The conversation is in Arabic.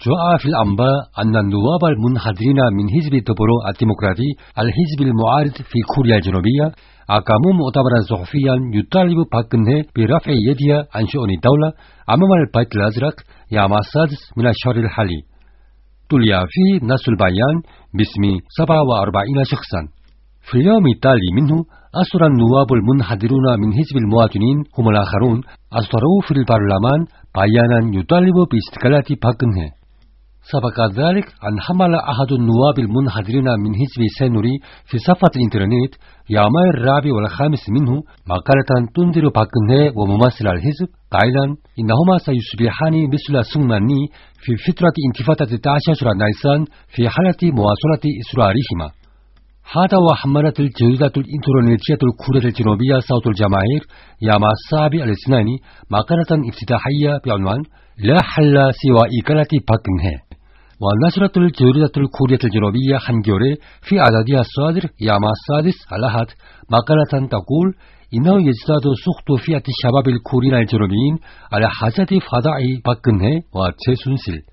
جاء في الأنباء أن النواب المنحدرين من حزب الديمقراطي الديمقراطي الحزب المعارض في كوريا الجنوبية أقاموا مؤتمرا صحفيا يطالب باكنهي برفع يدها عن شؤون الدولة أمام البيت الأزرق يوم السادس من الشهر الحالي. تلي فيه نص البيان باسم 47 شخصا. في اليوم التالي منه أصدر النواب المنحدرون من حزب المواطنين هم الآخرون أصدروا في البرلمان بيانا يطالب باستقالة باكنهي. سبق ذلك أن حمل أحد النواب المنحدرين من حزب سينوري في صفحة الإنترنت يوم الرابع والخامس منه مقالة تنذر باكنهي وممثل الحزب قائلا إنهما سيصبحان مثل سناني في فترة انتفاضة 19 نيسان في حالة مواصلة إصرارهما. هذا وحملت الجريدة الإنترنتية الكورية الجنوبية صوت الجماهير يوم السابع الاثنين مقالة افتتاحية بعنوان لا حل سوى إقالة باكنهي. ونشرت الجريدة الكورية الجنوبية 한겨레 في عددها الصادر يوم السادس الأحد مقالة تقول إنه يزداد سخط فئة الشباب الكوريين الجنوبيين على حاجة فضاء باكنهي وتشيسونسيل.